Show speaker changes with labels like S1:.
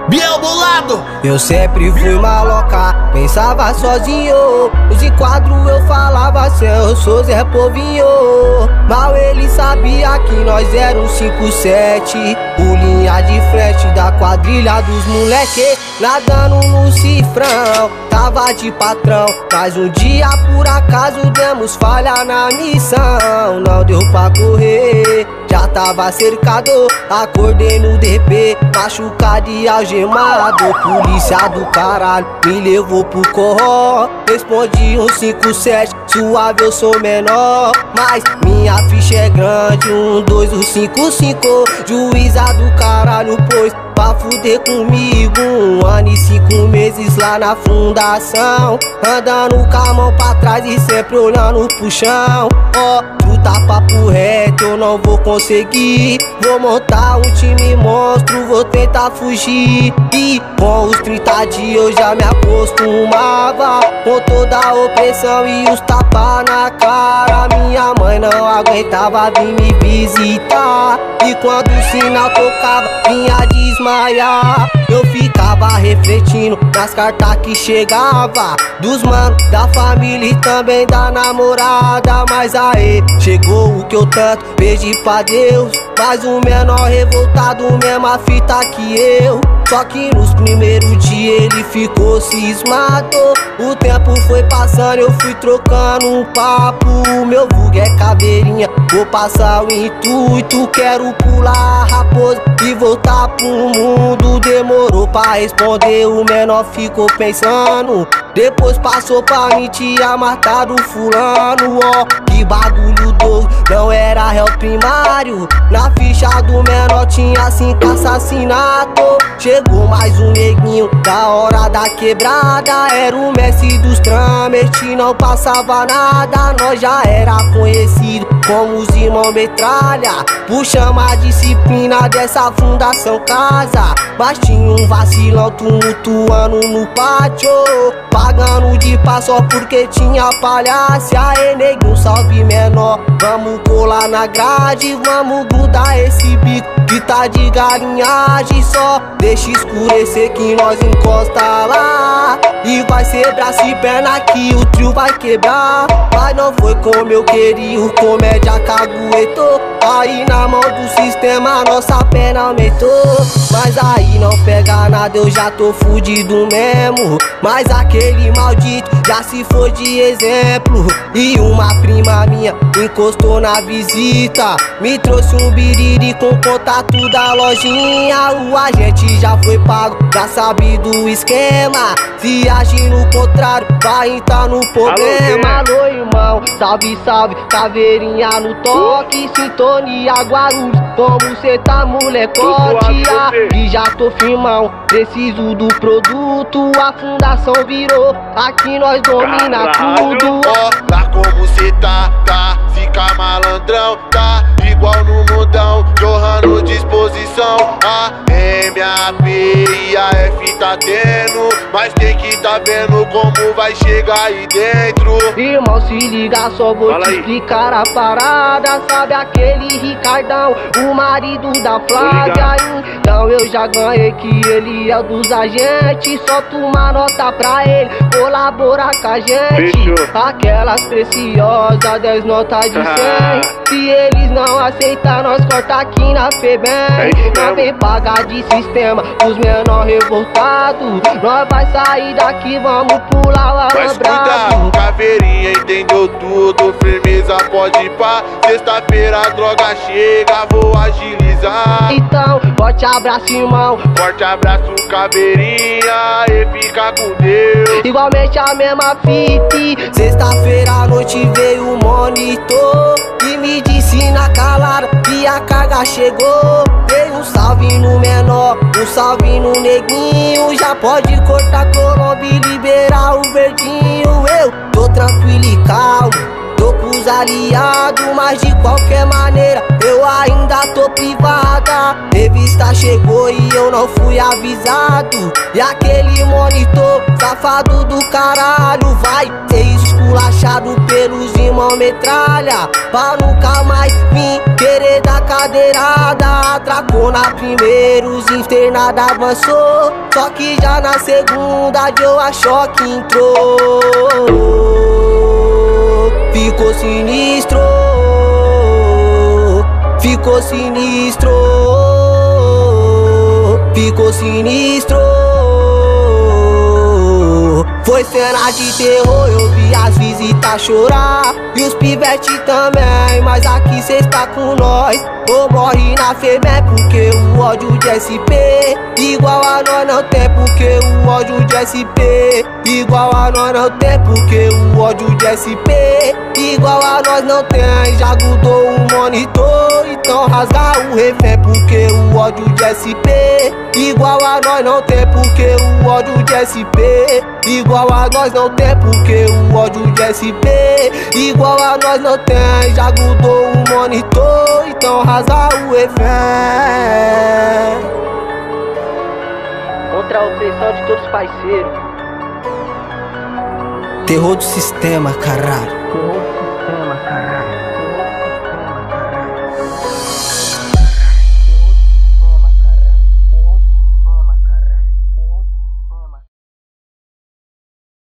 S1: Biel bolado.
S2: Eu sempre fui maloca, pensava sozinho. Nos enquadros eu falava assim, eu sou Zé Povinho. Mal ele sabia que nós era um 5-7, o linha de frente da quadrilha dos moleque, nadando no cifrão, tava de patrão. Mas um dia por acaso demos falha na missão, não deu pra correr, já tava cercado. Acordei no DP, machucado e algemado. Polícia do caralho me levou pro corró. Respondi um 5-7, suave eu sou menor, mas minha ficha é grande, 1, 2, 5-5. Juíza do caralho, pois pra fuder comigo, 1 ano e 5 meses lá na fundação, andando com a mão pra trás e sempre olhando pro chão. Ó, chuta papo reto, eu não vou conseguir. Vou montar um time monstro, vou tentar fugir. E com os 30 dias eu já me acostumava com toda a opressão e os tapas na cara. Minha mãe não aguentava vir me visitar, e quando o sinal tocava vinha desmaiar. Eu ficava refletindo nas cartas que chegava dos manos, da família e também da namorada. Mas aí chegou o que eu tanto pedi pra Deus, mas o menor revoltado, mesma fita que eu. Só que nos primeiros dias ele ficou cismado. O tempo foi passando, eu fui trocando um papo. Meu vulgo é caveirinha, vou passar o intuito. Quero pular a raposa e voltar pro mundo. Demorou pra responder, o menor ficou pensando. Depois passou pra mim, tinha matado fulano. Ó, que bagulho doido, não era réu primário. Na ficha do menor tinha 5 assassinatos. Chegou mais um neguinho da hora da quebrada, era o mestre dos trâmites, não passava nada. Nós já era conhecido como os irmãos metralha, por chamar a disciplina dessa fundação casa. Mas tinha um vacilão tumultuando no pátio, pagando de pá só porque tinha palhaço. Aê neguinho, salve menor, vamos colar na grade, vamos grudar esse bico que tá de galinhagem. Só deixa escurecer que nós encosta lá, e vai ser braço e perna que o trio vai quebrar. Mas não foi como eu queria, o comédia caguetou. Aí na mão do sistema nossa pena aumentou. Mas aí não pega nada, eu já tô fudido mesmo. Mas aquele maldito já se foi de exemplo. E uma prima minha encostou na visita, me trouxe um biriri com contato da lojinha. O agente já foi pago, já sabe do esquema. Se agir no contrário, vai entrar no problema. Alô irmão, salve, salve, caveirinha no toque. Sintonia Guarulhos, como cê tá molecote. E já tô firmão, preciso do produto. A fundação virou, aqui nós domina tudo.
S3: Ó, lá como cê tá, fica malandrão, tá igual no mundão, jorrando disposição. A MAP e a F tá tendo, mas tem que tá vendo como vai chegar aí dentro.
S2: Irmão, se liga, só vou te explicar a parada. Sabe aquele Ricardão, o marido da Flávia? Então eu já ganhei que ele é dos agentes. Solta uma nota pra ele colaborar com a gente.
S4: Fechou.
S2: Aquelas preciosas, 10 notas de 100. Se eles não aceitar, nós corta aqui na FEBEM. Não vem pagar de sistema os menor revoltados. Nós vai sair daqui, vamos pular o
S3: Mas
S2: alambrado.
S3: cuidado, caveirinha entendeu tudo, firmeza pode ir pá. Sexta-feira a droga chega, vou agilizar.
S2: Então, forte abraço, irmão.
S3: Forte abraço, caveirinha, e fica com Deus.
S2: Igualmente a mesma fita. Sexta-feira à noite veio o monitor e me disse na calada que a carga chegou. Dei um salve no menor, um salve no neguinho. Já pode cortar Colombo e liberar o verdinho. Eu tô tranquilo e calmo, tô com os aliados, mas de qualquer maneira eu ainda tô privada. Revista chegou e eu não fui avisado. E aquele monitor, safado do caralho, vai ser esculachado pelos irmãos metralha, pra nunca mais vir querer dar madeirada atracou na primeira, os internados avançou. Só que já na segunda deu a choque, entrou. Ficou sinistro, ficou sinistro, ficou sinistro. Foi cena de terror, eu vi as visitas chorar e os pivete também, mas aqui cê está com nós. Ou morre na fé, porque o ódio de SP igual a nós não tem, porque o ódio de SP igual a nós não tem, porque o ódio de SP igual a nós não tem. Já grudou o monitor, então rasga o refém, porque o ódio de SP igual a nós não tem, porque o ódio de SP igual a nós não tem, porque o ódio de SP igual a nós não tem. Já grudou o monitor, então rasga o refém.
S1: Contra a opressão de todos os parceiros.
S2: Terror do sistema, caralho.
S1: Terror do sistema, caralho.